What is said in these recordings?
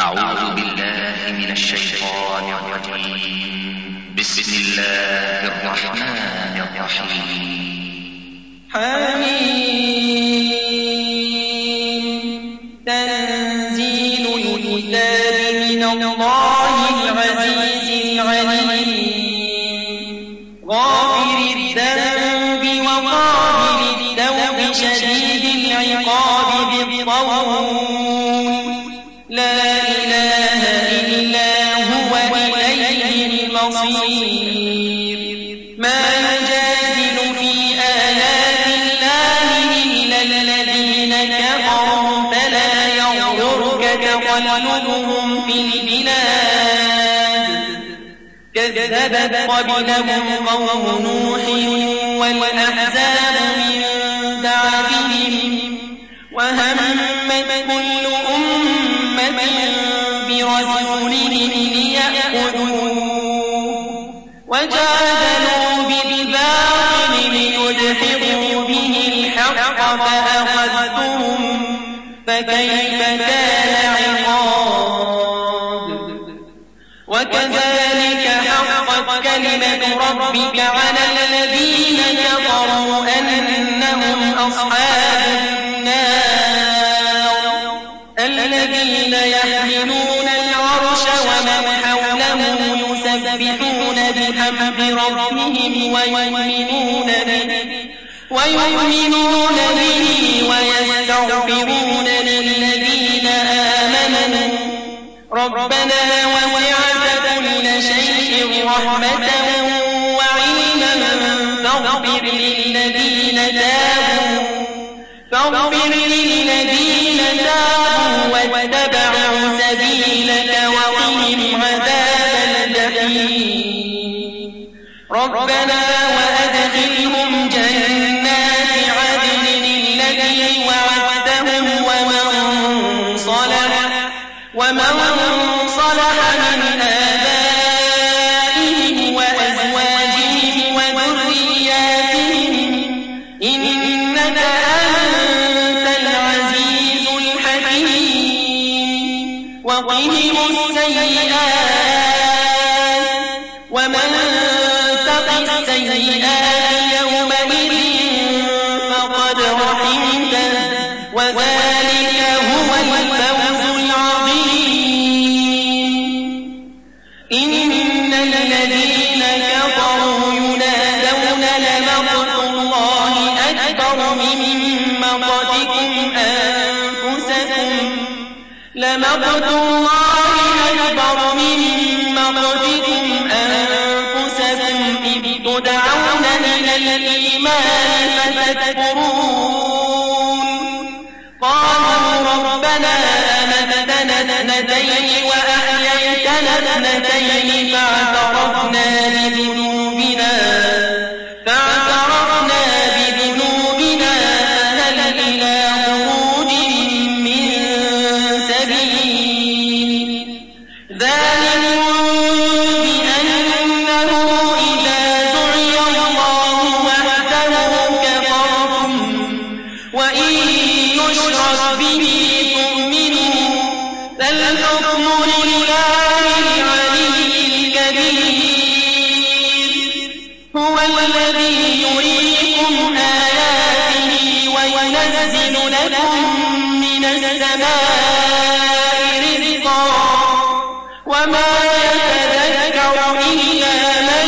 أعوذ بالله من الشيطان الرجيم. بسم الله الرحمن الرحيم. حميم. تنزيل الكتاب من الله العزيز العليم. غافر الذنب وقابل التوب شديد العقاب بالطول. لا إله إلا هو إليه المصير. ما يجادل في آيات الله إلا الذين كفروا فلا يغرك تقلبهم في البلاد. كذبت قبلهم قوم نوح والأحزاب من بعدهم وهمت كل أمة برسولهم ليأخذوه وجادلوا بالباطل ليدحضوا به الحق فأخذتهم فكيف كان عقاب. وكذلك حقت كلمة ربك على الذين كفروا أنهم أصحاب النار. الذين يحملون العرش ومن حوله يسبحون بحمد ربهم ويؤمنون به ويستغفرون للذين آمنوا ربنا وسعت كل شيء رحمة وعلما فاغفر للذين تابوا واتبعوا سبيلك وقهم عذاب الجحيم. ربنا وأدخلهم جنات عدن التي وعدتهم ومن صلح من آبائهم وأزواجهم وذرياتهم إنك أنت العزيز الحكيم. وقهم السيئات ومن تق السيئات يومئذ فقد رحمته وذلك هو الفوز العظيم. إن الذين كفروا ينادون لمقت الله أكبر من مقتكم أنفسكم إذ تدعون إلى الإيمان فتكفرون. قالوا ربنا أمتنا اثنتين وأحييتنا اثنتين فاعترفنا بذنوبنا فهل إلى خروج من سبيل. ذلك بأنه إذا دعي الله وحده كفرتم وإن يشرك به تؤمنوا فالحكم لله العلي الكبير. هو الذي يريكم آياته وينزل لكم من السماء رزقا وما يتذكر إلا من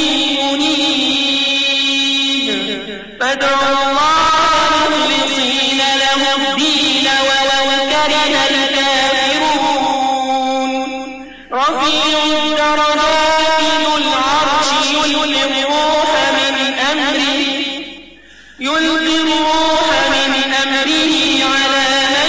ينيب. فادعوا الله مخلصين له الدين ولو كره الكافرون. رفيع الدرجات ذو العرش يلقي الروح من أمره على من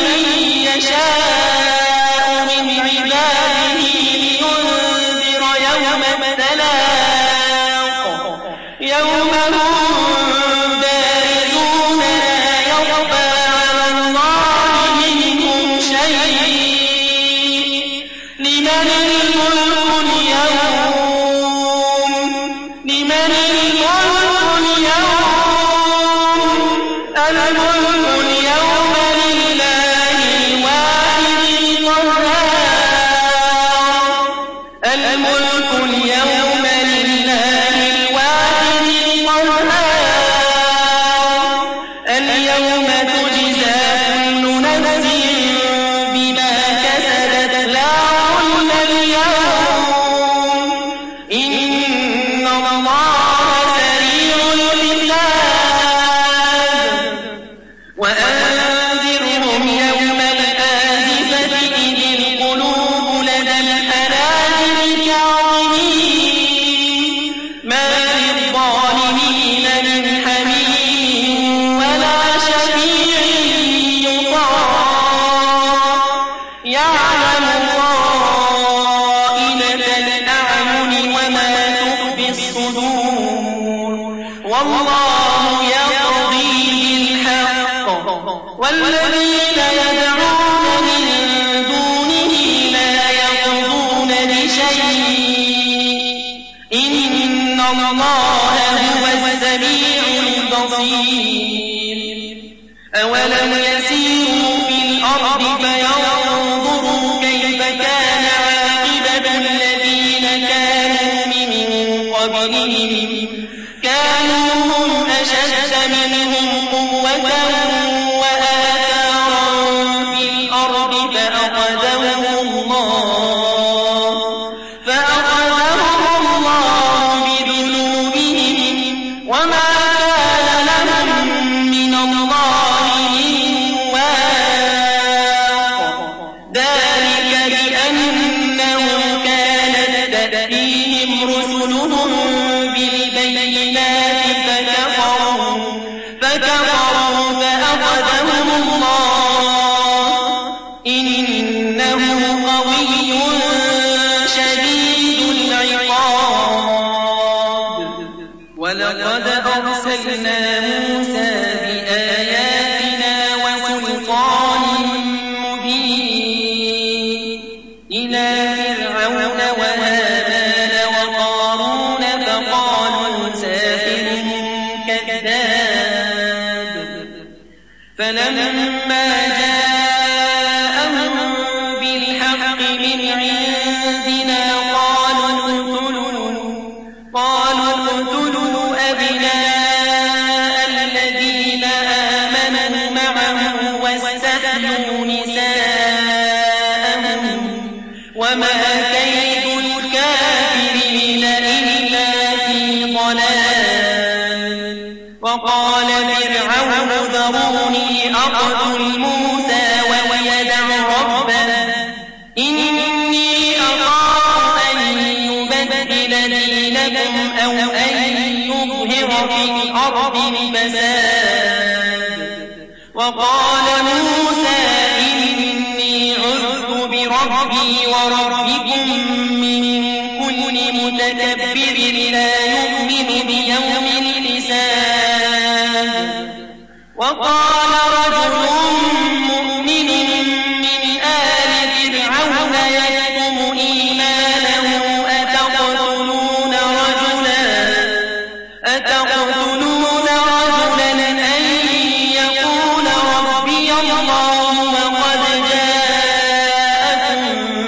يشاء من عباده لينذر يوم التلاق يوم هم بارزون لا يخفى على الله منهم شيء. لمن الملك والله يقضي بالحق والذين يدعون من دونه لا يقضون بشيء إن الله هو السميع البصير أولم يسيروا في الأرض فينظروا كيف كان عاقبة الذين كانوا من قبلهم كانوا هم أشد منهم قوة وآثارا في الأرض فأخذهم الله بذنوبهم وما كان لهم من الله من واق ذلك بأنهم كانت تأتيهم رسلهم بالبينات فكفروا فأخذهم الله إنه قوي شديد العقاب ولقد أرسلنا موسى بآياتنا وسلطان مبين إلى فرعون وهامان وقارون فقالوا ساحر كذاب فلما جاءهم بالحق من عندنا قالوا اقتلوا أبناء الذين آمنوا معه واستحيوا نساءهم وما كيد الكافرين إلا في ضلال وقال فرعون ذروني أقتل موسى وليدع ربه إني أخاف أن يبدل دينكم أو أن يظهر في الأرض الفساد وقال موسى إني عذت بربي وربكم من كل متكبر لا يؤمن بيوم الحساب وقال رجل مؤمن من آل فرعون يكتم إيمانه أتقتلون رجلا أن يقول ربي الله وقد جاءكم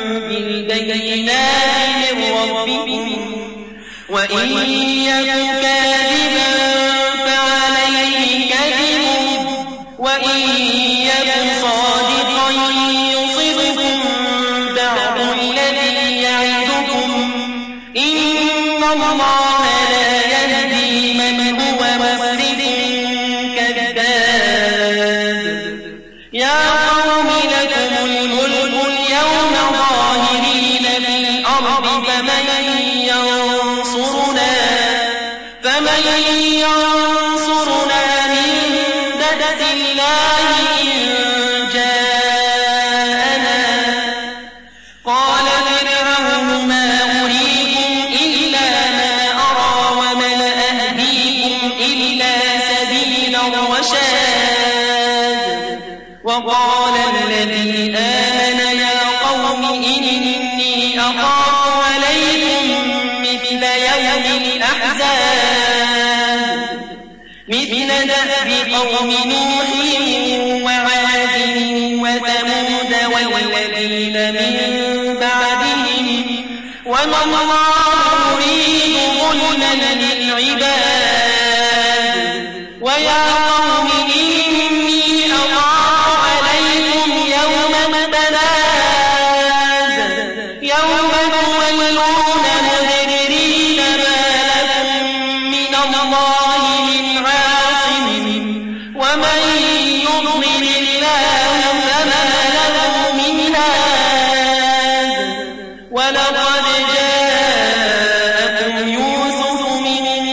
بالبينات من ربكم وإن يك كاذبا فعليه كذبه وإن يك صادقا يصبكم بعض الذي يعدكم إن الله لا يهدي من هو مسرف كذاب يا قوم لكم الملك اليوم ظاهرين في الأرض فمن ينصرنا من بأس الله إن جاءنا قال فرعون ما أريكم إلا ما أرى وما أهديكم إلا سبيل الرشاد وقال الذي آمن يا قوم إني أخاف عليكم مثل يوم الأحزاب مثل دأب قوم نوح وعاد وثمود والذين من بعدهم وما الله يريد ظلما للعباد ويا قوم إني أخاف عليكم يوم التناد يوم تولون مدبرين ما لكم من الله من عاصم ومن يضلل الله فما له من هاد ولقد جاءكم يوسف من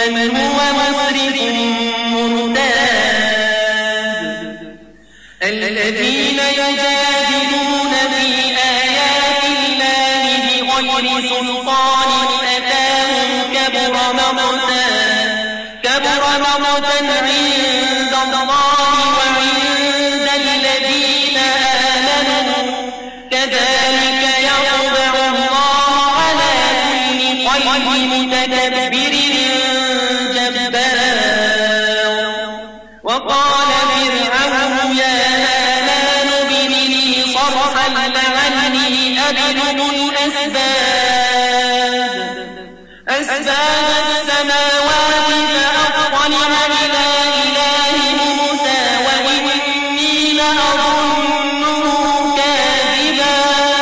ومن هو مسرف مرتاب الذين يجادلون في آيات الله بغير سلطان أتاهم كبر مقتا عند الله وعند الذين آمنوا كذلك يطبع الله على كل قلب متكبر جبار وقال فرعون يا هامان ابن لي صرحا لعلي أبلغ أسباب السماوات فأطلع إلى إله موسى وإني لأظنه كاذبا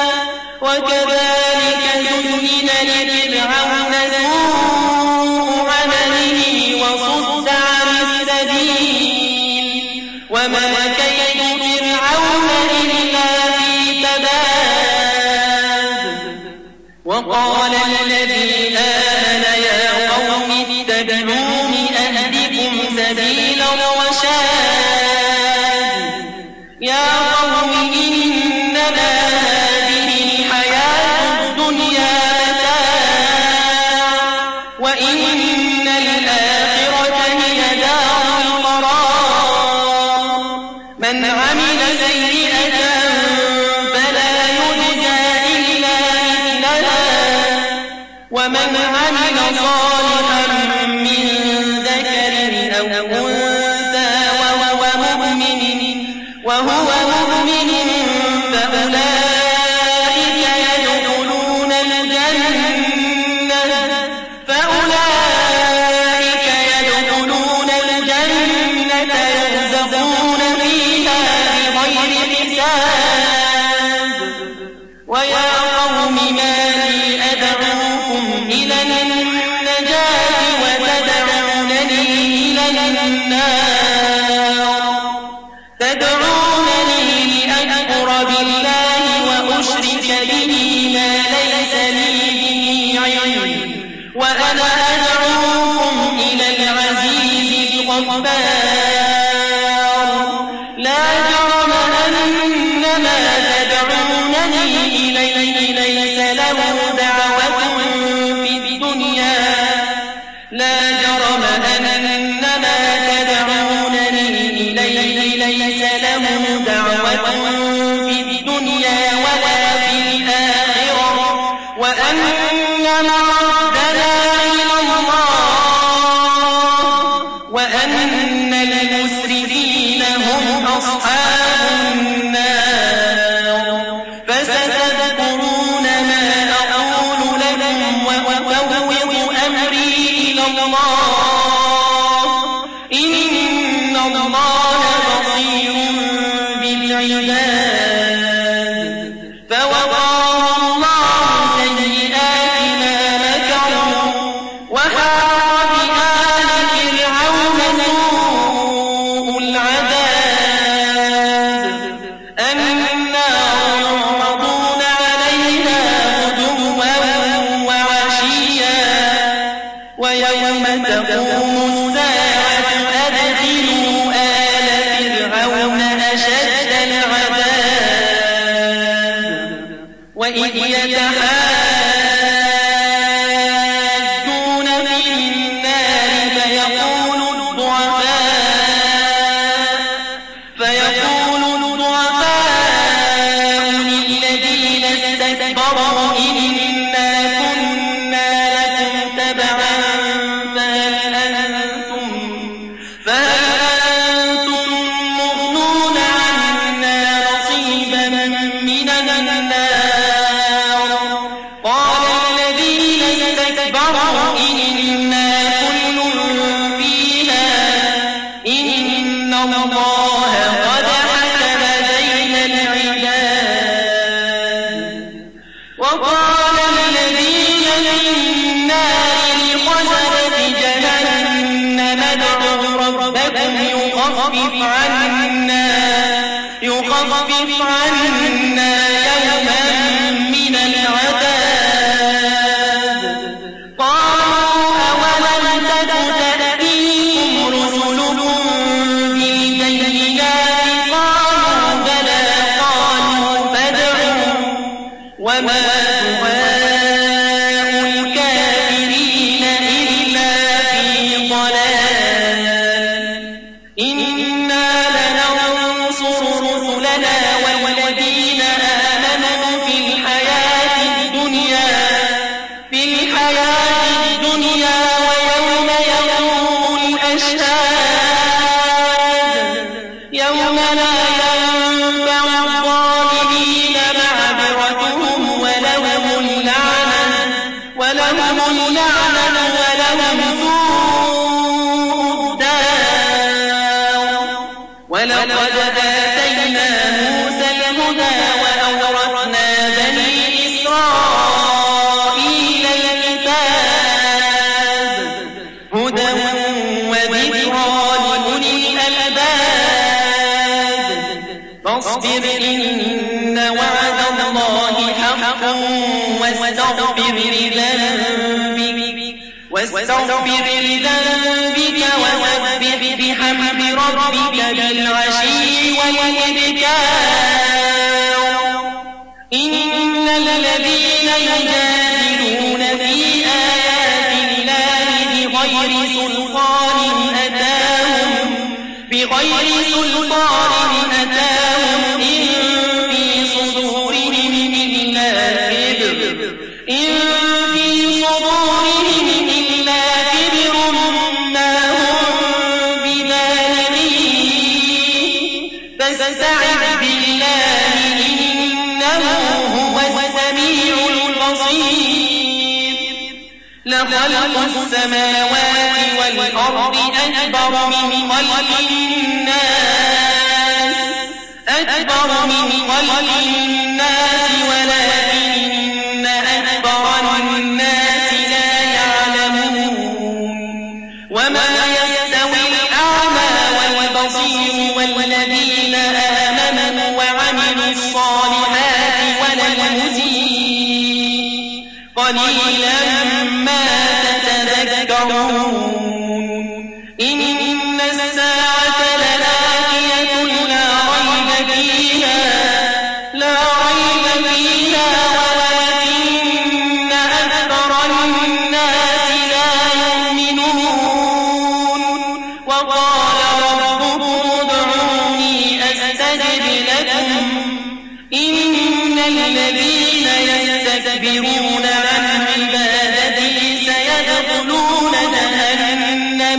وكذلك زين لفرعون سوء عمله وصد عن السبيل وما كيد فرعون إلا في تباب وقال الذي آمن يا قوم اتبعون أهدكم سبيل الرشاد يا قوم إنما هذه الحياة الدنيا متاع وإن الآخرة هي دار القرار من عمل سيئة فلا يجزى إلا مثلها ومن عمل صالحا من ذكر أو أنثى وهو مؤمن فأولئك يدخلون الجنة يرزقون فيها بغير حساب ويا قوم ما لي أدعوكم إلى النجاة وتدعونني إلى النار تدعونني لأكفر بالله وأشرك به ما ليس لي به علم وأنا أدعوكم إلى العزيز الغفار لا جرم أن ما تدعونني إليه ليس له دعوة في الدنيا لا جرم أن ما تدعونني إليه ليس له دعوة في الدنيا ولا في الآخرة وأن مردنا إلى الله وأن المسرفين هم أصحاب النار فستذكرون ما أقول لكم وأفوض أمري إلى الله إن الله بصير بالعباد فوقاه الله سيئات ما مكروا وحاق بآل فرعون سوء العذاب النار يعرضون عليها غدوا وعشيا ويوم تقوم الساعة أدخلوا آل فرعون أشد العذاب وإذ يتحاجون في النار فيقول الضعفاء للذين استكبروا إنا كنا لكم تبعا فهل أنتم مغنون عنا نصيبا من النار قال الذين استكبروا إنا كل فيها إن الله قد حكم بين العباد وقال الذين في النار لخزنة جهنم ادعوا ربكم يخفف عنا يوما من العذاب قالوا أولم تك إن وعد الله حق واستغفر لذنبك وسبح بحمد ربك بالعشي والإبكار إن الذين يجادلون في آيات الله بغير سلطان أتاهم إن في صدورهم إلا كبر ما هم ببالغيه فاستعذ بالله إنه هو السميع البصير لخلق السماوات والأرض أكبر من خلق الناس ولكن أكبر الناس لا يعلمون وما يستوي الأعمى والبصير والذين آمنوا وعملوا الصالحات ولا المسيء قليلا ما تتذكرون إن الساعة لآتية لا ريب فيها ولكن أكثر الناس لا يؤمنون وقال ربكم ادعوني أستجب لكم إن الذين يستكبرون عن عبادتي سيدخلون جهنم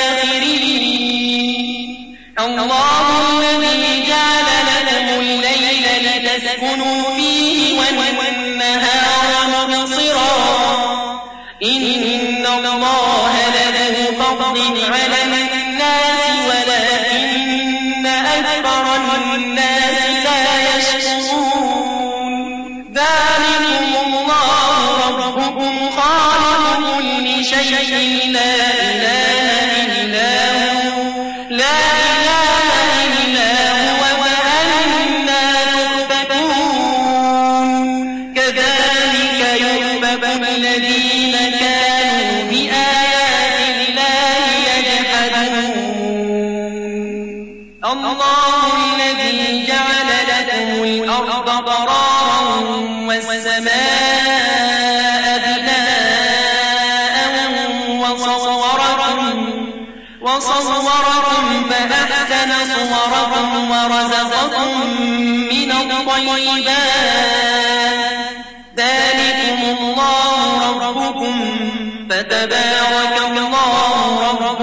داخرين الله الذي جعل لكم الليل لتسكنوا فيه والنهار مبصرا إن الله لذو فضل على الناس ولكن أكثر الناس لا يشكرون ذلكم الله ربكم خالق كل شيء لا إله إلا هو وأنا تؤفكون كذلك يؤفك الذين كانوا بآيات الله يجحدون الله الذي جعل لكم الأرض قرارا والسماء بناء وصوركم فأحسن صوركم ورزقكم من الطيبات ذلكم الله ربكم فتبارك الله رب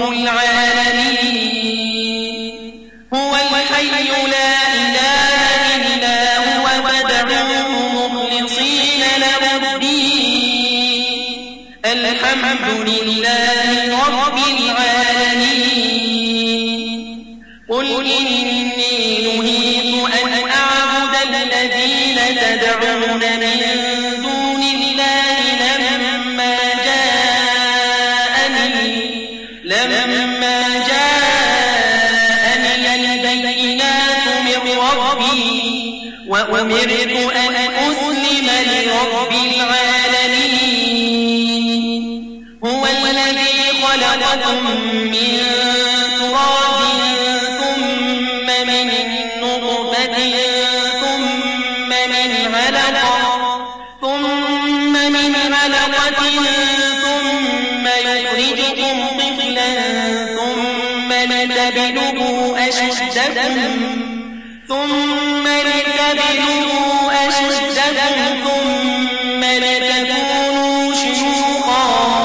العالمين هو الحي لا إله إلا هو فادعوه مخلصين له الدين الحمد لله رب العالمين قل إني نهيت أن أعبد الذين تدعون من دون الله لما جاءني البينات من ربي وأمرت أن أسلم لرب العالمين هو الذي خلقكم من تراب ثم من نطفة ثم من علقة ثم يخرجكم طفلا ثم لتبلغوا أشدكم ثم لتكونوا شيوخا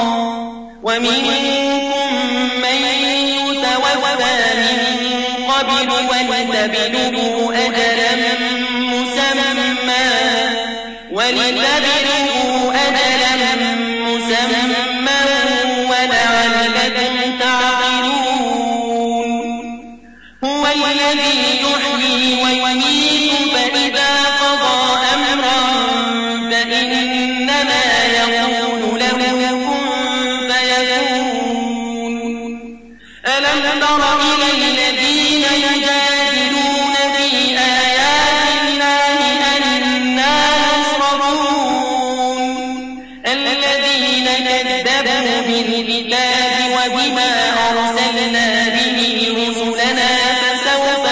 ومنكم من يتوفى من قبل ولتبلغوا أجلا مسمى ولعلكم تعقلون هو الذي يحيي ويميت فإذا قضى أمرا فإنما يقول له كن فيكون ألم تر إلى الذين يجادلون في آيات وبما أرسلنا به رسلنا فسوف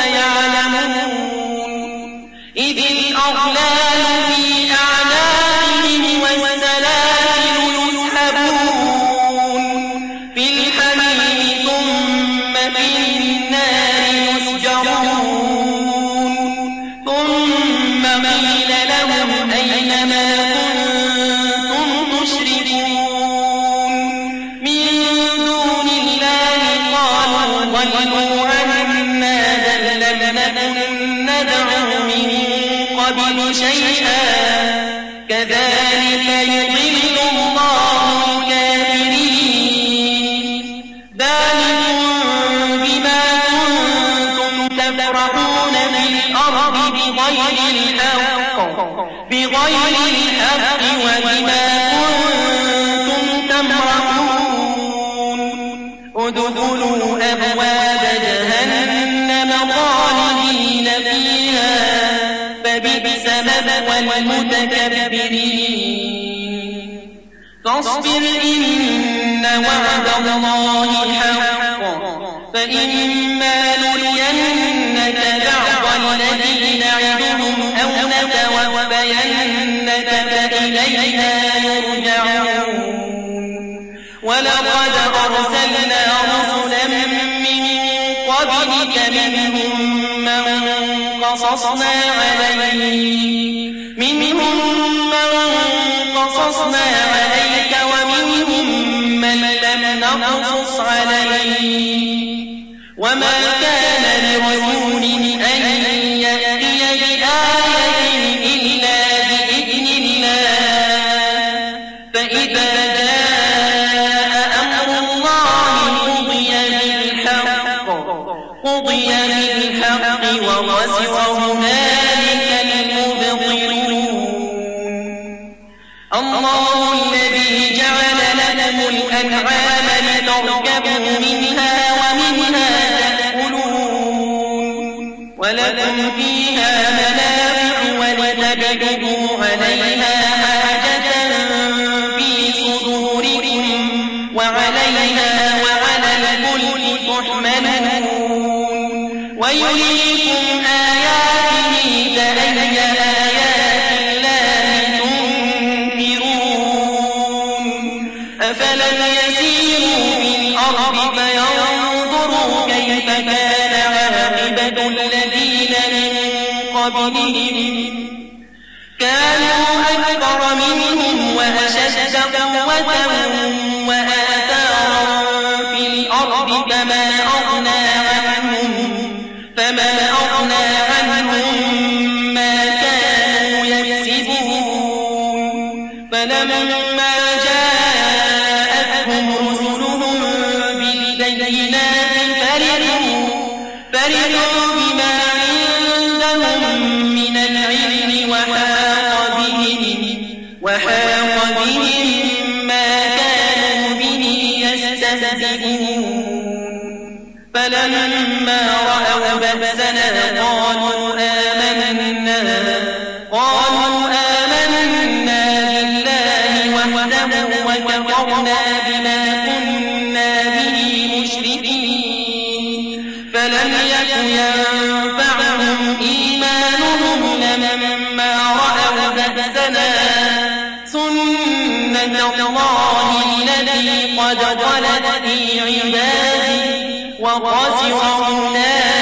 يعلمون إذ الأغلال في أعناقهم والسلاسل يسحبون في الحميم ثم في النار يسجرون ثم قيل لهم أين ما كنتم تشركون من دون الله قالوا ضلوا عنا بل لم نكن ندعو من قبل شيئا كذلك يضل الله الكافرين ذلكم بما كنتم تفرحون في الأرض بغير الحق وبما كنتم تمرحون ادخلوا أبواب جهنم خالدين فيها فبئس مثوى المتكبرين فاصبر إن وعد الله حق فإما نرينك بعض الذي نعدهم أو نتوفينك فإلينا يرجعون ولقد أرسلنا رسلا من قبلك منهم من قصصنا عليك ومنهم من لم نقصص عليك وما كان لرسول أن يأتي بآية إلا بإذن الله فإذا جاء أمر الله قضي بالحق وخسر هنالك المبطلون الله الذي جعل لكم الأنعام لتركبوا منها ومنها تأكلون ولكم فيها منافع ولتبلغوا عليها حاجة في صدوركم وعليها وعلى الفلك تحملون ويريكم آياته فأي آيات الله تنكرون أفلم يسيروا في الأرض فينظروا كيف كان عاقبة الذين من قبلهم كانوا أكثر منهم وأشد قوة وآثارا في الأرض فما أغنى عنهم ما كانوا يكسبون فلما جاءتهم رسلهم بالبينات فرحوا بما عندهم من العلم وحاق بهم ما كانوا به يستهزئون فلما رأوا بأسنا قالوا آمنا بالله وحده وكفرنا بما كنا به مشركين فلم يك ينفعهم إيمانهم لما رأوا بأسنا سنة الله التي قد خلت في عباده وخسر هنالك